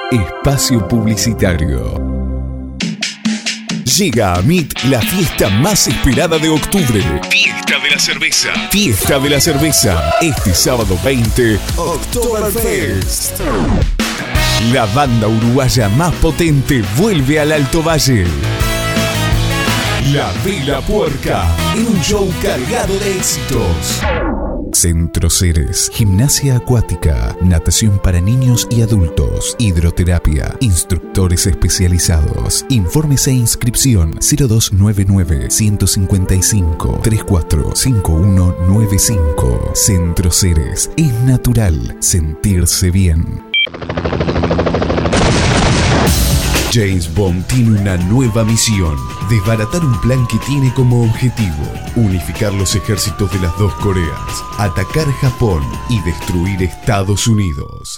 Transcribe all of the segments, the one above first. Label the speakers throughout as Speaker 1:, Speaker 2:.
Speaker 1: Espacio publicitario. Llega a MIT la fiesta más esperada de octubre. Fiesta de la cerveza. Fiesta de la cerveza. Este sábado 20, Oktoberfest. La banda uruguaya más potente vuelve al Alto Valle. La Vela Puerca, en un show cargado de éxitos. Centro Ceres, gimnasia acuática, natación para niños y adultos, hidroterapia, instructores especializados. Informes e inscripción 0299-155-345195. Centro Ceres, es natural sentirse bien. James Bond tiene una nueva misión: desbaratar un plan que tiene como objetivo unificar los ejércitos de las dos Coreas, atacar Japón y destruir Estados Unidos.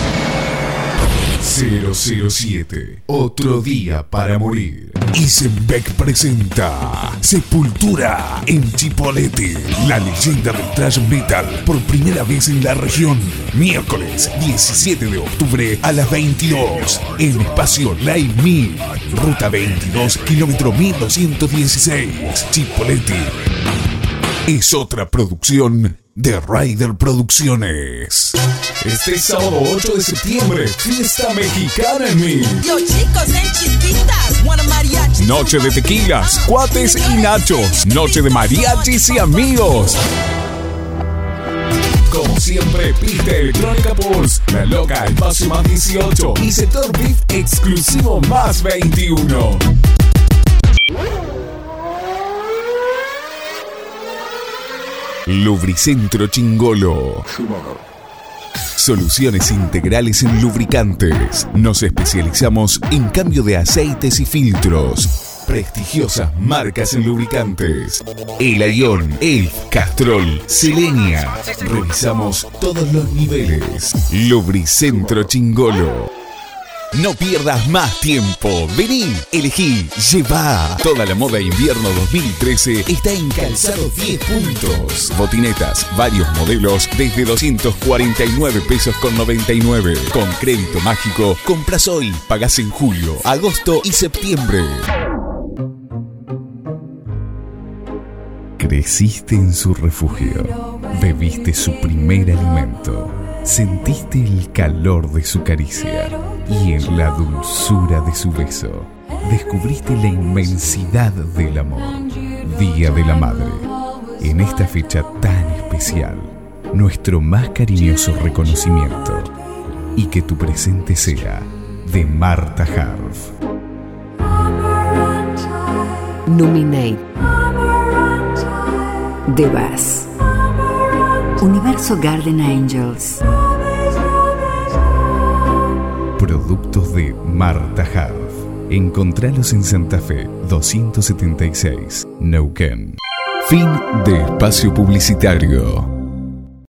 Speaker 1: 007, otro día para morir. Isenbeck presenta Sepultura en Chipolete, la leyenda del thrash metal por primera vez en la región. Miércoles 17 de octubre a las 22 en Espacio Live 1000, Ruta 22, kilómetro 1216, Chipolete. Es otra producción de Rider Producciones. Este sábado 8 de septiembre, fiesta mexicana en MIT.
Speaker 2: Los chicos en Chispitas, wanna mariachi.
Speaker 1: Noche de tequilas, cuates y nachos. Noche de mariachis y amigos. Como siempre, pista electrónica Pulse, La Loca, Espacio más 18 y sector VIP exclusivo más 21. Lubricentro Chingolo. Soluciones integrales en lubricantes. Nos especializamos en cambio de aceites y filtros. Prestigiosas marcas en lubricantes: El Aion, Elf, Castrol, Selenia. Revisamos todos los niveles. Lubricentro Chingolo. No pierdas más tiempo. Vení, elegí, lleva. Toda la moda invierno 2013 está en Calzado 10 Puntos. Botinetas, varios modelos desde 249 pesos con 99. Con crédito mágico, compras hoy, pagás en julio, agosto y septiembre. Creciste en su refugio. Bebiste su primer alimento. Sentiste el calor de su caricia y en la dulzura de su beso descubriste la inmensidad del amor. Día de la Madre. En esta fecha tan especial, nuestro más cariñoso reconocimiento y que tu presente sea de Marta Harf.
Speaker 3: Nominate The Bass Universo Garden Angels.
Speaker 1: Productos de Marta Harf. Encontralos en Santa Fe 276, Neuquén. Fin de espacio publicitario.